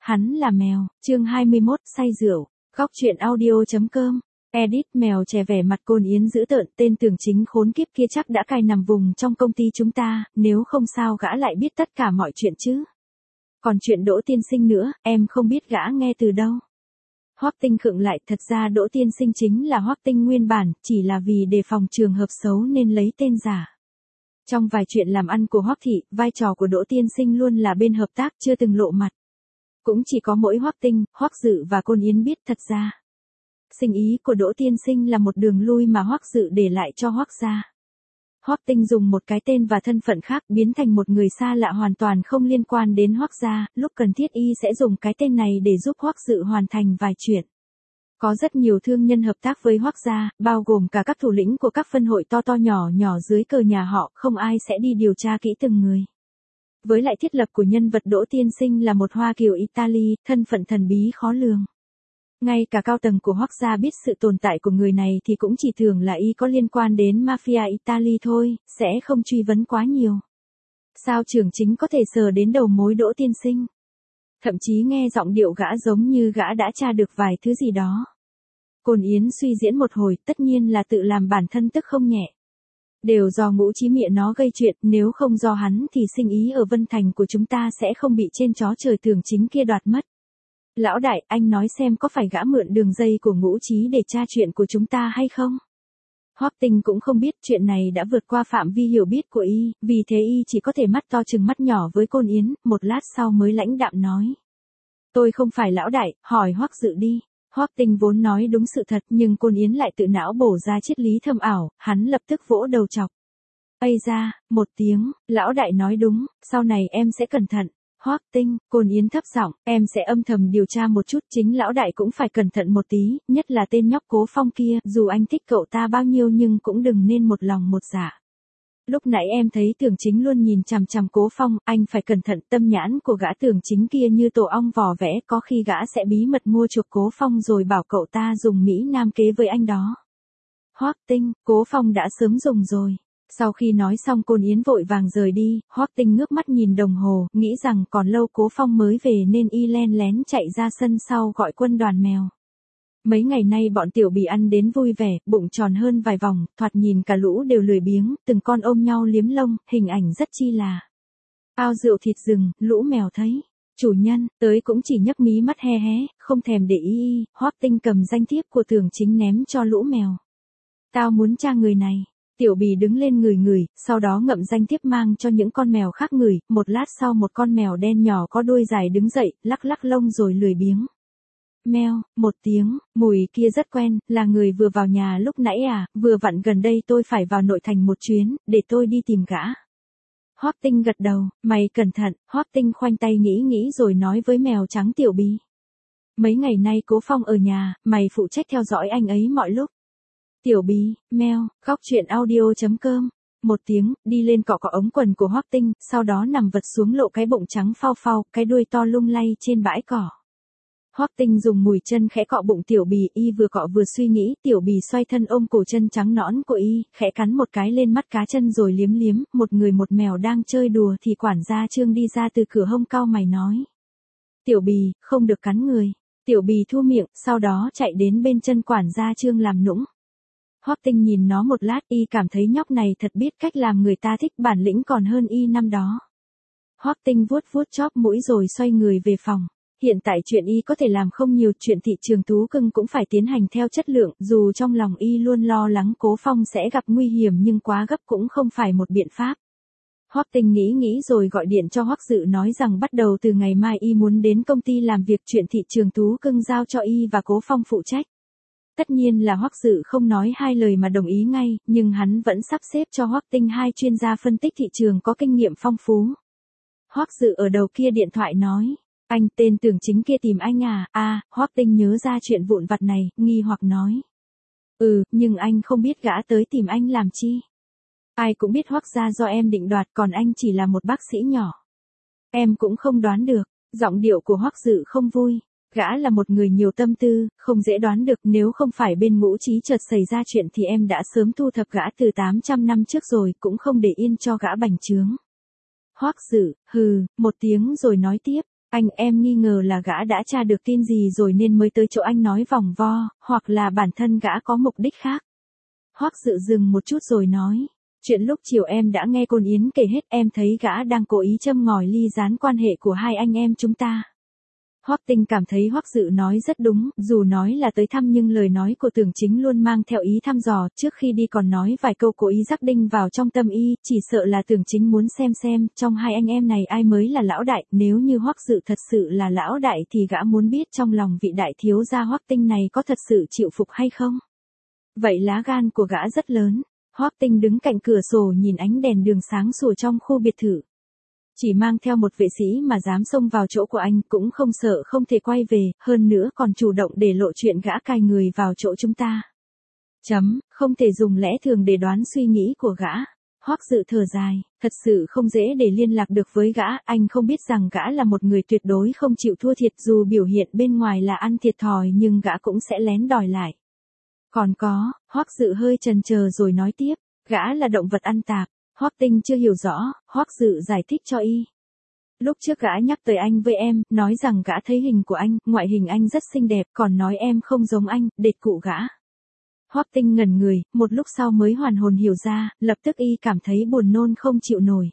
Hắn là mèo, chương 21, say rượu, góc truyện audio.com, edit mèo trẻ vẻ mặt Côn Yến dữ tợn, tên Tưởng Chính khốn kiếp kia chắc đã cài nằm vùng trong công ty chúng ta, nếu không sao gã lại biết tất cả mọi chuyện chứ. Còn chuyện Đỗ Tiên Sinh nữa, em không biết gã nghe từ đâu. Hoắc Tinh khựng lại, thật ra Đỗ Tiên Sinh chính là Hoắc Tinh nguyên bản, chỉ là vì đề phòng trường hợp xấu nên lấy tên giả. Trong vài chuyện làm ăn của Hoắc thị, vai trò của Đỗ Tiên Sinh luôn là bên hợp tác, chưa từng lộ mặt. Cũng chỉ có mỗi Hoắc Tinh, Hoắc Dự và Côn Yến biết thật ra. Sinh ý của Đỗ Tiên Sinh là một đường lui mà Hoắc Dự để lại cho Hoắc gia. Hoắc Tinh dùng một cái tên và thân phận khác biến thành một người xa lạ hoàn toàn không liên quan đến Hoắc gia, lúc cần thiết y sẽ dùng cái tên này để giúp Hoắc Dự hoàn thành vài chuyện. Có rất nhiều thương nhân hợp tác với Hoắc gia, bao gồm cả các thủ lĩnh của các phân hội to to nhỏ nhỏ dưới cờ nhà họ, không ai sẽ đi điều tra kỹ từng người. Với lại thiết lập của nhân vật Đỗ Tiên Sinh là một Hoa kiều Italy, thân phận thần bí khó lường. Ngay cả cao tầng của Hoắc gia biết sự tồn tại của người này thì cũng chỉ tưởng là y có liên quan đến mafia Italy thôi, sẽ không truy vấn quá nhiều. Sao trưởng chính có thể sờ đến đầu mối Đỗ Tiên Sinh? Thậm chí nghe giọng điệu gã giống như gã đã tra được vài thứ gì đó. Côn Yến suy diễn một hồi, tất nhiên là tự làm bản thân tức không nhẹ. Đều do Ngũ Chí Mịa nó gây chuyện, nếu không do hắn thì sinh ý ở Vân Thành của chúng ta sẽ không bị trên chó trời Tưởng Chính kia đoạt mất. Lão đại, anh nói xem có phải gã mượn đường dây của Ngũ Chí để tra chuyện của chúng ta hay không? Hoắc Tinh cũng không biết chuyện này đã vượt qua phạm vi hiểu biết của y, vì thế y chỉ có thể mắt to chừng mắt nhỏ với Côn Yến, một lát sau mới lãnh đạm nói. Tôi không phải lão đại, hỏi Hoắc Dự đi. Hoắc Tinh vốn nói đúng sự thật nhưng Côn Yến lại tự não bổ ra triết lý thâm ảo, hắn lập tức vỗ đầu chọc. Ây ra, một tiếng, lão đại nói đúng, sau này em sẽ cẩn thận. Hoắc Tinh, Côn Yến thấp giọng, em sẽ âm thầm điều tra một chút, chính lão đại cũng phải cẩn thận một tí, nhất là tên nhóc Cố Phong kia, dù anh thích cậu ta bao nhiêu nhưng cũng đừng nên một lòng một dạ. Lúc nãy em thấy Tưởng Chính luôn nhìn chằm chằm Cố Phong, anh phải cẩn thận, tâm nhãn của gã Tưởng Chính kia như tổ ong vò vẽ, có khi gã sẽ bí mật mua chuộc Cố Phong rồi bảo cậu ta dùng Mỹ Nam kế với anh đó. Hoắc Tinh, Cố Phong đã sớm dùng rồi. Sau khi nói xong Côn Yến vội vàng rời đi, Hoắc Tinh ngước mắt nhìn đồng hồ, nghĩ rằng còn lâu Cố Phong mới về nên y len lén chạy ra sân sau gọi quân đoàn mèo. Mấy ngày nay bọn tiểu bì ăn đến vui vẻ, bụng tròn hơn vài vòng, thoạt nhìn cả lũ đều lười biếng, từng con ôm nhau liếm lông, hình ảnh rất chi là. Ao rượu thịt rừng, lũ mèo thấy. Chủ nhân, tới cũng chỉ nhấc mí mắt he hé, không thèm để ý. Hoắc Tinh cầm danh thiếp của Tưởng Chính ném cho lũ mèo. Tao muốn tra người này. Tiểu bì đứng lên ngửi, sau đó ngậm danh thiếp mang cho những con mèo khác ngửi, một lát sau một con mèo đen nhỏ có đuôi dài đứng dậy, lắc lắc lông rồi lười biếng. Meo, một tiếng, mùi kia rất quen, là người vừa vào nhà lúc nãy à, vừa vặn gần đây tôi phải vào nội thành một chuyến, để tôi đi tìm gã. Hoắc Tinh gật đầu, mày cẩn thận, Hoắc Tinh khoanh tay nghĩ rồi nói với mèo trắng Tiểu bì. Mấy ngày nay Cố Phong ở nhà, mày phụ trách theo dõi anh ấy mọi lúc. Tiểu bì, meo, góc truyện audio.com. Một tiếng, đi lên cọ ống quần của Hoắc Tinh, sau đó nằm vật xuống lộ cái bụng trắng phao phao, cái đuôi to lung lay trên bãi cỏ. Hoắc Tinh dùng mùi chân khẽ cọ bụng Tiểu bì, y vừa cọ vừa suy nghĩ, Tiểu bì xoay thân ôm cổ chân trắng nõn của y, khẽ cắn một cái lên mắt cá chân rồi liếm liếm, một người một mèo đang chơi đùa thì quản gia Trương đi ra từ cửa hông cau mày nói. Tiểu bì, không được cắn người. Tiểu bì thu miệng, sau đó chạy đến bên chân quản gia Trương làm nũng. Hoắc Tinh nhìn nó một lát, y cảm thấy nhóc này thật biết cách làm người ta thích, bản lĩnh còn hơn y năm đó. Hoắc Tinh vuốt chóp mũi rồi xoay người về phòng. Hiện tại chuyện y có thể làm không nhiều, chuyện thị trường thú cưng cũng phải tiến hành theo chất lượng, dù trong lòng y luôn lo lắng Cố Phong sẽ gặp nguy hiểm nhưng quá gấp cũng không phải một biện pháp. Hoắc Tinh nghĩ rồi gọi điện cho Hoắc Dự nói rằng bắt đầu từ ngày mai y muốn đến công ty làm việc, chuyện thị trường thú cưng giao cho y và Cố Phong phụ trách. Tất nhiên là Hoắc Dự không nói hai lời mà đồng ý ngay, nhưng hắn vẫn sắp xếp cho Hoắc Tinh hai chuyên gia phân tích thị trường có kinh nghiệm phong phú. Hoắc Dự ở đầu kia điện thoại nói, anh tên Tưởng Chính kia tìm anh à, Hoắc Tinh nhớ ra chuyện vụn vặt này, nghi hoặc nói. Nhưng anh không biết gã tới tìm anh làm chi. Ai cũng biết Hoắc gia do em định đoạt, còn anh chỉ là một bác sĩ nhỏ. Em cũng không đoán được, giọng điệu của Hoắc Dự không vui. Gã là một người nhiều tâm tư, không dễ đoán được, nếu không phải bên Ngũ Chí chợt xảy ra chuyện thì em đã sớm thu thập gã từ 800 năm trước rồi, cũng không để yên cho gã bành trướng. Hoắc Dự, hừ, một tiếng rồi nói tiếp, Anh em nghi ngờ là gã đã tra được tin gì rồi nên mới tới chỗ anh nói vòng vo, hoặc là bản thân gã có mục đích khác. Hoắc Dự dừng một chút rồi nói. Chuyện lúc chiều em đã nghe Côn Yến kể hết, em thấy gã đang cố ý châm ngòi ly gián quan hệ của hai anh em chúng ta. Hoắc Tinh cảm thấy Hoắc Dự nói rất đúng, dù nói là tới thăm nhưng lời nói của Tưởng Chính luôn mang theo ý thăm dò, trước khi đi còn nói vài câu cố ý rắc đinh vào trong tâm y, chỉ sợ là Tưởng Chính muốn xem trong hai anh em này ai mới là lão đại, nếu như Hoắc Dự thật sự là lão đại thì gã muốn biết trong lòng vị đại thiếu gia Hoắc Tinh này có thật sự chịu phục hay không. Vậy lá gan của gã rất lớn. Hoắc Tinh đứng cạnh cửa sổ nhìn ánh đèn đường sáng sủa trong khu biệt thự. Chỉ mang theo một vệ sĩ mà dám xông vào chỗ của anh cũng không sợ không thể quay về, hơn nữa còn chủ động để lộ chuyện gã cài người vào chỗ chúng ta. Không thể dùng lẽ thường để đoán suy nghĩ của gã. Hoắc Dự thở dài, thật sự không dễ để liên lạc được với gã, anh không biết rằng gã là một người tuyệt đối không chịu thua thiệt, dù biểu hiện bên ngoài là ăn thiệt thòi nhưng gã cũng sẽ lén đòi lại. Còn có, Hoắc Dự hơi chần chờ rồi nói tiếp, gã là động vật ăn tạp. Hoắc Tinh chưa hiểu rõ, Hoắc Dự giải thích cho y. Lúc trước gã nhắc tới anh với em, nói rằng gã thấy hình của anh, ngoại hình anh rất xinh đẹp, còn nói em không giống anh, đệt cụ gã. Hoắc Tinh ngẩn người, một lúc sau mới hoàn hồn hiểu ra, lập tức y cảm thấy buồn nôn không chịu nổi.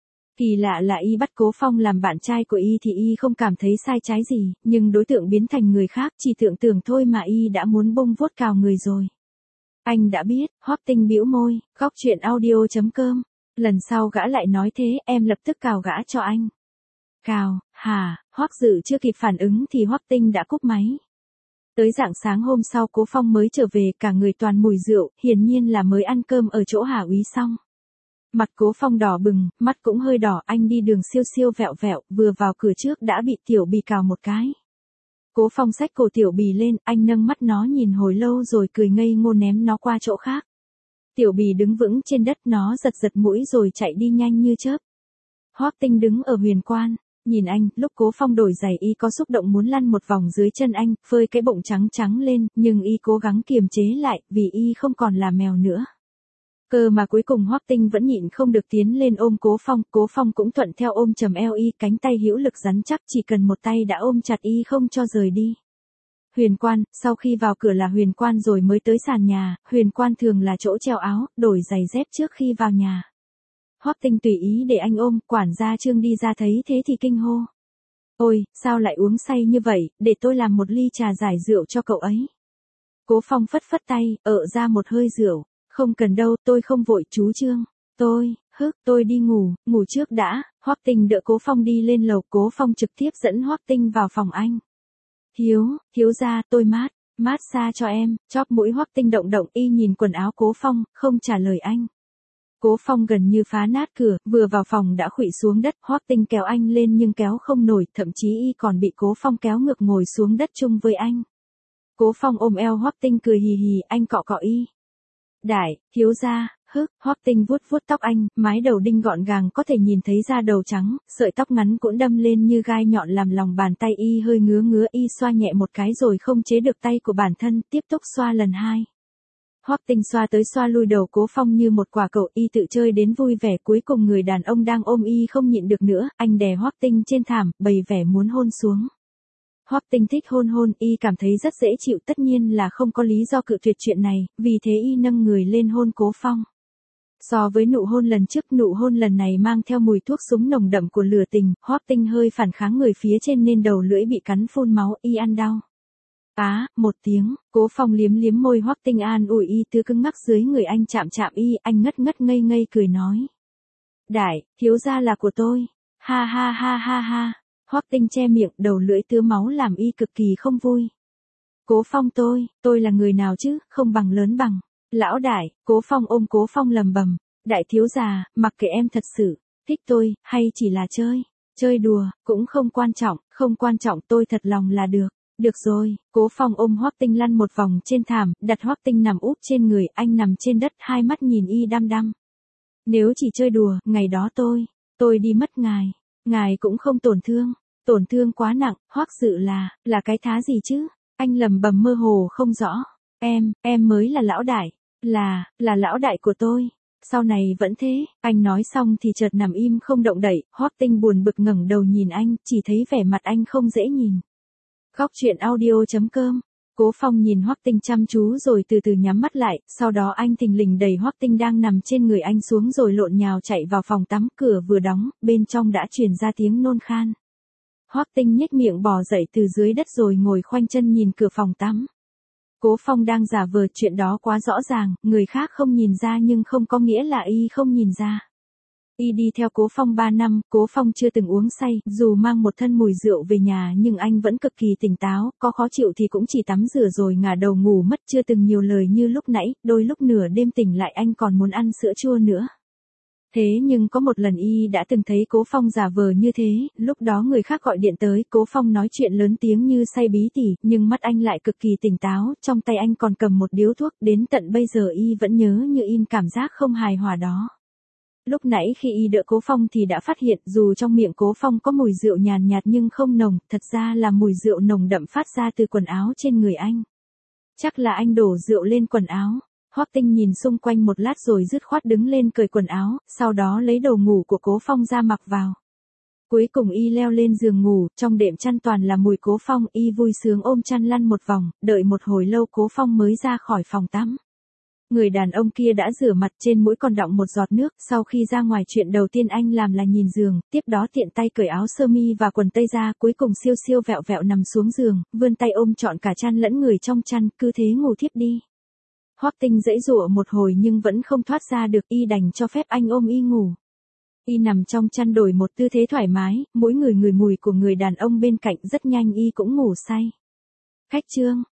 Kỳ lạ là y bắt Cố Phong làm bạn trai của y thì y không cảm thấy sai trái gì, nhưng đối tượng biến thành người khác chỉ tưởng thôi mà y đã muốn bông vuốt cào người rồi. Anh đã biết, Hoắc Tinh bĩu môi, góc chuyện audio.com. Lần sau gã lại nói thế, em lập tức cào gã cho anh. Cào, hả? Hoắc Dự chưa kịp phản ứng thì Hoắc Tinh đã cúp máy. Tới rạng sáng hôm sau Cố Phong mới trở về, cả người toàn mùi rượu, hiển nhiên là mới ăn cơm ở chỗ Hà Úy xong. Mặt Cố Phong đỏ bừng, mắt cũng hơi đỏ, anh đi đường siêu vẹo vẹo, vừa vào cửa trước đã bị Tiểu Bì cào một cái. Cố Phong xách cổ Tiểu Bì lên, anh nâng mắt nó nhìn hồi lâu rồi cười ngây ngô ném nó qua chỗ khác. Tiểu Bì đứng vững trên đất, nó giật mũi rồi chạy đi nhanh như chớp. Hoắc Tinh đứng ở Huyền Quan, nhìn anh, lúc Cố Phong đổi giày y có xúc động muốn lăn một vòng dưới chân anh, phơi cái bụng trắng lên, nhưng y cố gắng kiềm chế lại, vì y không còn là mèo nữa. Cơ mà cuối cùng Hoắc Tinh vẫn nhịn không được tiến lên ôm Cố Phong cũng thuận theo ôm chầm eo y, cánh tay hữu lực rắn chắc, chỉ cần một tay đã ôm chặt y không cho rời đi. Huyền Quan, sau khi vào cửa là Huyền Quan rồi mới tới sàn nhà, Huyền Quan thường là chỗ treo áo, đổi giày dép trước khi vào nhà. Hoắc Tinh tùy ý để anh ôm, quản gia Trương đi ra thấy thế thì kinh hô. Ôi, sao lại uống say như vậy, để tôi làm một ly trà giải rượu cho cậu ấy. Cố Phong phất tay, ra một hơi rượu. Không cần đâu, tôi không vội chú Trương. Tôi đi ngủ trước đã. Hoắc Tinh đỡ Cố Phong đi lên lầu, Cố Phong trực tiếp dẫn Hoắc Tinh vào phòng anh. Thiếu gia, tôi mát xa cho em, chóp mũi Hoắc Tinh động y nhìn quần áo Cố Phong, không trả lời anh. Cố Phong gần như phá nát cửa, vừa vào phòng đã khuỵu xuống đất, Hoắc Tinh kéo anh lên nhưng kéo không nổi, thậm chí y còn bị Cố Phong kéo ngược ngồi xuống đất chung với anh. Cố Phong ôm eo Hoắc Tinh cười hì hì, anh cọ y. Đại, thiếu gia, Hoắc Tinh vuốt tóc anh, mái đầu đinh gọn gàng có thể nhìn thấy da đầu trắng, sợi tóc ngắn cũng đâm lên như gai nhọn làm lòng bàn tay y hơi ngứa y xoa nhẹ một cái rồi không chế được tay của bản thân, tiếp tục xoa lần hai. Hoắc Tinh xoa tới xoa lui đầu Cố Phong như một quả cậu, y tự chơi đến vui vẻ, cuối cùng người đàn ông đang ôm y không nhịn được nữa, anh đè Hoắc Tinh trên thảm, bày vẻ muốn hôn xuống. Hoắc Tinh thích hôn, y cảm thấy rất dễ chịu, tất nhiên là không có lý do cự tuyệt chuyện này, vì thế y nâng người lên hôn Cố Phong. So với nụ hôn lần trước, nụ hôn lần này mang theo mùi thuốc súng nồng đậm của lửa tình, Hoắc Tinh hơi phản kháng người phía trên nên đầu lưỡi bị cắn phun máu, y ăn đau. Một tiếng, Cố Phong liếm môi Hoắc Tinh an ủi y, thứ cứng ngắc dưới người anh chạm y, anh ngất ngây cười nói. Đại, thiếu gia là của tôi. Ha. Hoắc Tinh che miệng, đầu lưỡi tứa máu làm y cực kỳ không vui. Cố Phong, tôi là người nào chứ, không bằng lớn bằng. Lão đại, Cố Phong ôm Cố Phong lầm bầm. Đại thiếu gia, mặc kệ em thật sự thích tôi, hay chỉ là chơi đùa, cũng không quan trọng, tôi thật lòng là được. Được rồi, Cố Phong ôm Hoắc Tinh lăn một vòng trên thảm, đặt Hoắc Tinh nằm úp trên người, anh nằm trên đất, hai mắt nhìn y đăm. Nếu chỉ chơi đùa, ngày đó tôi đi mất ngài cũng không tổn thương quá nặng, Hoắc Dự là cái thá gì chứ? Anh lẩm bẩm mơ hồ không rõ. Em mới là lão đại, là lão đại của tôi. Sau này vẫn thế, anh nói xong thì chợt nằm im không động đậy, Hoắc Tinh buồn bực ngẩng đầu nhìn anh, chỉ thấy vẻ mặt anh không dễ nhìn. Góc truyện audio.com. Cố Phong nhìn Hoắc Tinh chăm chú rồi từ từ nhắm mắt lại, sau đó anh thình lình đẩy Hoắc Tinh đang nằm trên người anh xuống rồi lộn nhào chạy vào phòng tắm, cửa vừa đóng, bên trong đã truyền ra tiếng nôn khan. Hoắc Tinh nhếch miệng bò dậy từ dưới đất rồi ngồi khoanh chân nhìn cửa phòng tắm. Cố Phong đang giả vờ, chuyện đó quá rõ ràng, người khác không nhìn ra nhưng không có nghĩa là y không nhìn ra. Y đi theo Cố Phong 3 năm, Cố Phong chưa từng uống say, dù mang một thân mùi rượu về nhà nhưng anh vẫn cực kỳ tỉnh táo, có khó chịu thì cũng chỉ tắm rửa rồi ngả đầu ngủ mất, chưa từng nhiều lời như lúc nãy, đôi lúc nửa đêm tỉnh lại anh còn muốn ăn sữa chua nữa. Thế nhưng có một lần y đã từng thấy Cố Phong giả vờ như thế, lúc đó người khác gọi điện tới, Cố Phong nói chuyện lớn tiếng như say bí tỉ, nhưng mắt anh lại cực kỳ tỉnh táo, trong tay anh còn cầm một điếu thuốc, đến tận bây giờ y vẫn nhớ như in cảm giác không hài hòa đó. Lúc nãy khi y đỡ Cố Phong thì đã phát hiện dù trong miệng Cố Phong có mùi rượu nhàn nhạt nhưng không nồng, thật ra là mùi rượu nồng đậm phát ra từ quần áo trên người anh. Chắc là anh đổ rượu lên quần áo. Hoắc Tinh nhìn xung quanh một lát rồi dứt khoát đứng lên cởi quần áo, sau đó lấy đồ ngủ của Cố Phong ra mặc vào. Cuối cùng y leo lên giường ngủ, trong đệm chăn toàn là mùi Cố Phong, y vui sướng ôm chăn lăn một vòng, đợi một hồi lâu Cố Phong mới ra khỏi phòng tắm. Người đàn ông kia đã rửa mặt, trên mũi còn đọng một giọt nước, sau khi ra ngoài chuyện đầu tiên anh làm là nhìn giường, tiếp đó tiện tay cởi áo sơ mi và quần tây ra, cuối cùng siêu siêu vẹo vẹo nằm xuống giường, vươn tay ôm trọn cả chăn lẫn người trong chăn, cứ thế ngủ thiếp đi. Hoắc Tinh giãy giụa một hồi nhưng vẫn không thoát ra được, y đành cho phép anh ôm y ngủ. Y nằm trong chăn đổi một tư thế thoải mái, mỗi người ngửi mùi của người đàn ông bên cạnh, rất nhanh y cũng ngủ say. Khách trương.